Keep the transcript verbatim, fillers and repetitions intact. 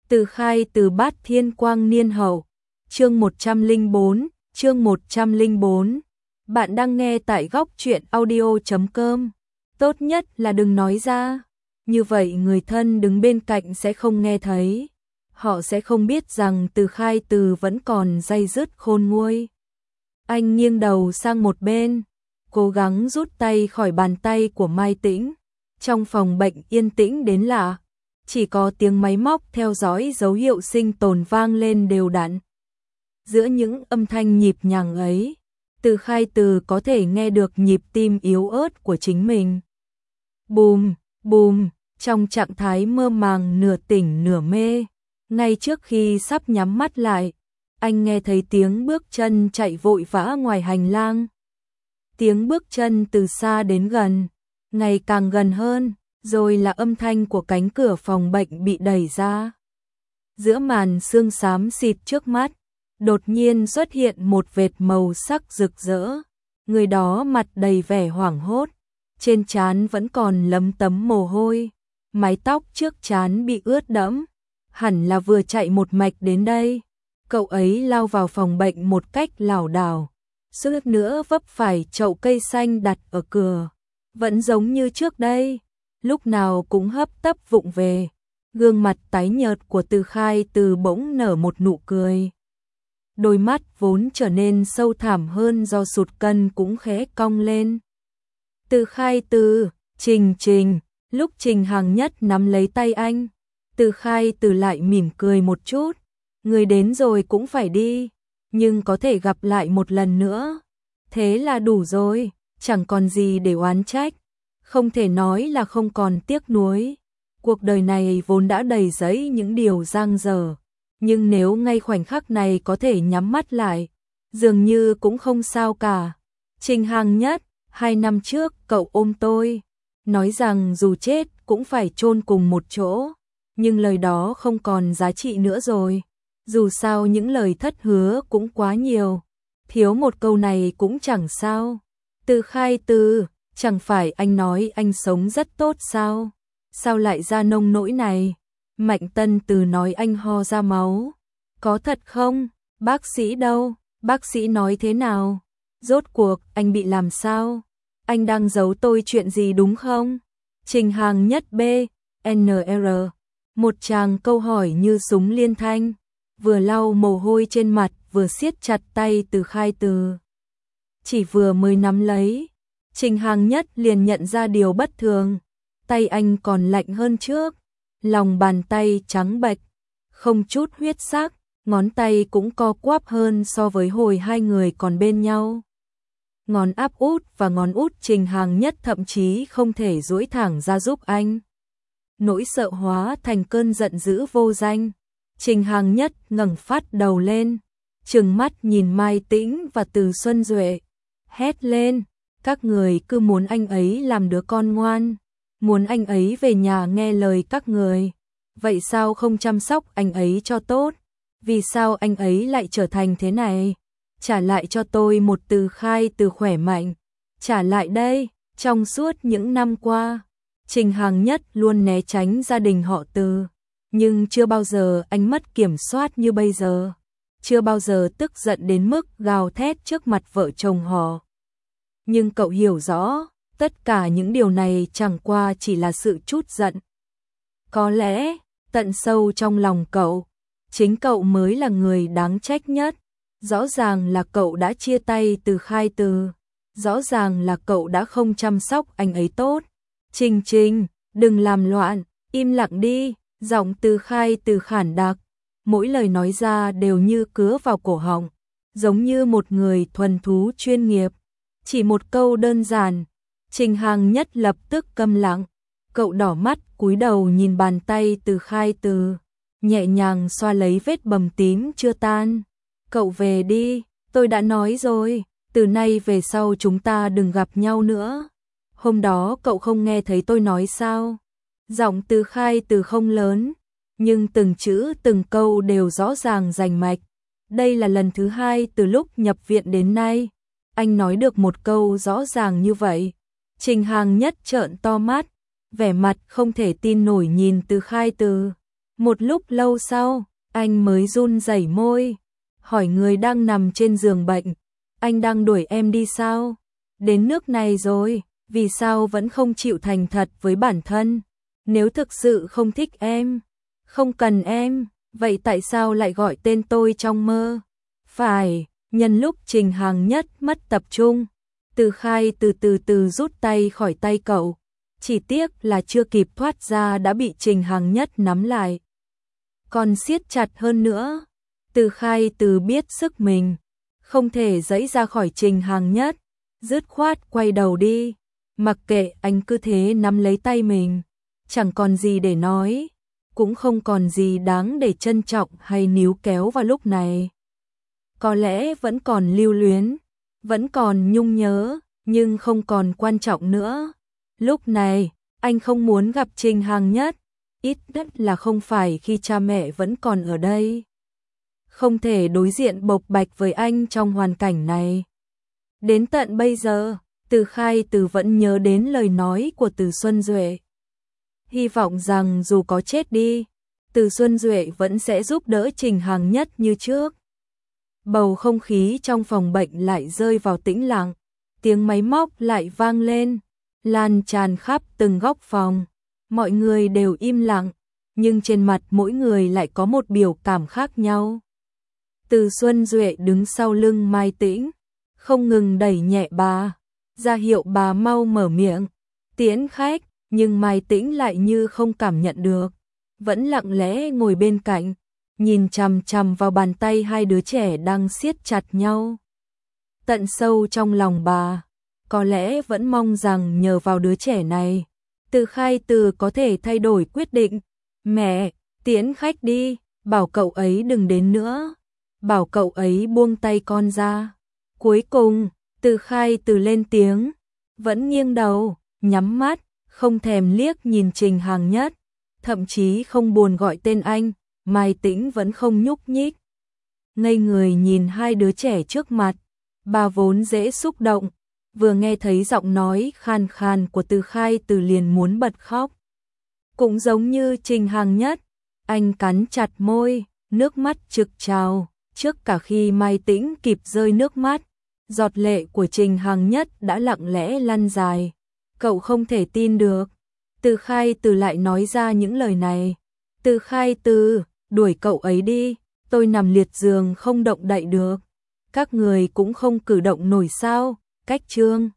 Từ khai từ Bát Thiên Quang Niên Hậu, chương một trăm lẻ bốn, chương một trăm lẻ bốn. Bạn đang nghe tại góc truyện audio chấm com. Tốt nhất là đừng nói ra, như vậy người thân đứng bên cạnh sẽ không nghe thấy. Họ sẽ không biết rằng Từ khai từ vẫn còn day dứt khôn nguôi. Anh nghiêng đầu sang một bên, cố gắng rút tay khỏi bàn tay của Mai Tĩnh. Trong phòng bệnh yên tĩnh đến lạ, chỉ có tiếng máy móc theo dõi dấu hiệu sinh tồn vang lên đều đặn. Giữa những âm thanh nhịp nhàng ấy, Từ khai từ có thể nghe được nhịp tim yếu ớt của chính mình. Bùm, bùm, trong trạng thái mơ màng nửa tỉnh nửa mê, ngay trước khi sắp nhắm mắt lại, anh nghe thấy tiếng bước chân chạy vội vã ngoài hành lang. Tiếng bước chân từ xa đến gần, ngày càng gần hơn, rồi là âm thanh của cánh cửa phòng bệnh bị đẩy ra. Giữa màn sương xám xịt trước mắt, đột nhiên xuất hiện một vệt màu sắc rực rỡ. Người đó mặt đầy vẻ hoảng hốt, trên trán vẫn còn lấm tấm mồ hôi, mái tóc trước trán bị ướt đẫm, hẳn là vừa chạy một mạch đến đây. Cậu ấy lao vào phòng bệnh một cách lảo đảo, suýt nữa vấp phải chậu cây xanh đặt ở cửa. Vẫn giống như trước đây, lúc nào cũng hấp tấp vụng về. Gương mặt tái nhợt của Từ khai từ bỗng nở một nụ cười. Đôi mắt vốn trở nên sâu thẳm hơn do sụt cân cũng khẽ cong lên. Từ khai từ, Trình Trình, lúc Trình Hàng Nhất nắm lấy tay anh, Từ khai từ lại mỉm cười một chút. Người đến rồi cũng phải đi, nhưng có thể gặp lại một lần nữa, thế là đủ rồi, chẳng còn gì để oán trách. Không thể nói là không còn tiếc nuối. Cuộc đời này vốn đã đầy rẫy những điều dang dở, nhưng nếu ngay khoảnh khắc này có thể nhắm mắt lại, dường như cũng không sao cả. Trình Hàng Nhất, hai năm trước cậu ôm tôi, nói rằng dù chết cũng phải chôn cùng một chỗ, nhưng lời đó không còn giá trị nữa rồi. Dù sao những lời thất hứa cũng quá nhiều, thiếu một câu này cũng chẳng sao. Từ khai từ, chẳng phải anh nói anh sống rất tốt sao? Sao lại ra nông nỗi này? Mạnh Tân Từ nói anh ho ra máu. Có thật không? Bác sĩ đâu? Bác sĩ nói thế nào? Rốt cuộc anh bị làm sao? Anh đang giấu tôi chuyện gì đúng không? Trình Hàng Nhất B, en rờ. Một tràng câu hỏi như súng liên thanh, vừa lau mồ hôi trên mặt vừa siết chặt tay Từ khai từ. Chỉ vừa mới nắm lấy, Trình Hàng Nhất liền nhận ra điều bất thường. Tay anh còn lạnh hơn trước, lòng bàn tay trắng bệch, không chút huyết sắc, ngón tay cũng co quắp hơn so với hồi hai người còn bên nhau. Ngón áp út và ngón út Trình Hàng Nhất thậm chí không thể duỗi thẳng ra giúp anh. Nỗi sợ hóa thành cơn giận dữ vô danh. Trình Hàng Nhất ngẩng phát đầu lên, trừng mắt nhìn Mai Tĩnh và Từ Xuân Duệ, hét lên, các người cứ muốn anh ấy làm đứa con ngoan, muốn anh ấy về nhà nghe lời các người, vậy sao không chăm sóc anh ấy cho tốt? Vì sao anh ấy lại trở thành thế này? Trả lại cho tôi một Từ khai từ khỏe mạnh, trả lại đây. Trong suốt những năm qua, Trình Hàng Nhất luôn né tránh gia đình họ Từ, nhưng chưa bao giờ anh mất kiểm soát như bây giờ, chưa bao giờ tức giận đến mức gào thét trước mặt vợ chồng họ. Nhưng cậu hiểu rõ, tất cả những điều này chẳng qua chỉ là sự trút giận. Có lẽ, tận sâu trong lòng cậu, chính cậu mới là người đáng trách nhất. Rõ ràng là cậu đã chia tay Từ khai từ, rõ ràng là cậu đã không chăm sóc anh ấy tốt. Trình Trình, đừng làm loạn, im lặng đi. Giọng Từ khai từ khản đặc, mỗi lời nói ra đều như cứa vào cổ họng, giống như một người thuần thú chuyên nghiệp. Chỉ một câu đơn giản, Trình Hàng Nhất lập tức câm lặng. Cậu đỏ mắt cúi đầu nhìn bàn tay Từ khai từ, nhẹ nhàng xoa lấy vết bầm tím chưa tan. Cậu về đi, tôi đã nói rồi, từ nay về sau chúng ta đừng gặp nhau nữa. Hôm đó cậu không nghe thấy tôi nói sao? Giọng Từ khai từ không lớn, nhưng từng chữ từng câu đều rõ ràng rành mạch. Đây là lần thứ hai từ lúc nhập viện đến nay, anh nói được một câu rõ ràng như vậy. Trình Hàng Nhất trợn to mắt, vẻ mặt không thể tin nổi nhìn Từ khai từ. Một lúc lâu sau, anh mới run rẩy môi, hỏi người đang nằm trên giường bệnh, anh đang đuổi em đi sao? Đến nước này rồi, vì sao vẫn không chịu thành thật với bản thân? Nếu thực sự không thích em, không cần em, vậy tại sao lại gọi tên tôi trong mơ? Phải, nhân lúc Trình Hàng Nhất mất tập trung, Từ Khai từ từ từ rút tay khỏi tay cậu. Chỉ tiếc là chưa kịp thoát ra đã bị Trình Hàng Nhất nắm lại. Còn siết chặt hơn nữa. Từ Khai từ biết sức mình, không thể giãy ra khỏi Trình Hàng Nhất, dứt khoát quay đầu đi, mặc kệ anh cứ thế nắm lấy tay mình, chẳng còn gì để nói, cũng không còn gì đáng để trân trọng hay níu kéo vào lúc này. Có lẽ vẫn còn lưu luyến, vẫn còn nhung nhớ, nhưng không còn quan trọng nữa. Lúc này, anh không muốn gặp Trình Hàng Nhất, ít nhất là không phải khi cha mẹ vẫn còn ở đây. Không thể đối diện bộc bạch với anh trong hoàn cảnh này. Đến tận bây giờ, Từ Khai Từ vẫn nhớ đến lời nói của Từ Xuân Duệ. Hy vọng rằng dù có chết đi, Từ Xuân Duệ vẫn sẽ giúp đỡ Trình Hàng Nhất như trước. Bầu không khí trong phòng bệnh lại rơi vào tĩnh lặng, tiếng máy móc lại vang lên, lan tràn khắp từng góc phòng. Mọi người đều im lặng, nhưng trên mặt mỗi người lại có một biểu cảm khác nhau. Từ Xuân Duệ đứng sau lưng Mai Tĩnh, không ngừng đẩy nhẹ bà, ra hiệu bà mau mở miệng, tiễn khách, nhưng Mai Tĩnh lại như không cảm nhận được, vẫn lặng lẽ ngồi bên cạnh, nhìn chằm chằm vào bàn tay hai đứa trẻ đang siết chặt nhau. Tận sâu trong lòng bà, có lẽ vẫn mong rằng nhờ vào đứa trẻ này, Từ Khai Từ có thể thay đổi quyết định. Mẹ, tiễn khách đi, bảo cậu ấy đừng đến nữa, bảo cậu ấy buông tay con ra. Cuối cùng, Từ Khai Từ lên tiếng, vẫn nghiêng đầu, nhắm mắt, không thèm liếc nhìn Trình Hàng Nhất, thậm chí không buồn gọi tên anh. Mai Tĩnh vẫn không nhúc nhích, ngây người nhìn hai đứa trẻ trước mặt. Bà vốn dễ xúc động, vừa nghe thấy giọng nói khan khan của Từ Khai Từ liền muốn bật khóc. Cũng giống như Trình Hàng Nhất, anh cắn chặt môi, nước mắt trực trào, trước cả khi Mai Tĩnh kịp rơi nước mắt, giọt lệ của Trình Hàng Nhất đã lặng lẽ lăn dài. Cậu không thể tin được, Từ Khai Từ lại nói ra những lời này. Từ Khai Từ, đuổi cậu ấy đi, tôi nằm liệt giường không động đậy được. Các người cũng không cử động nổi sao? Cách chương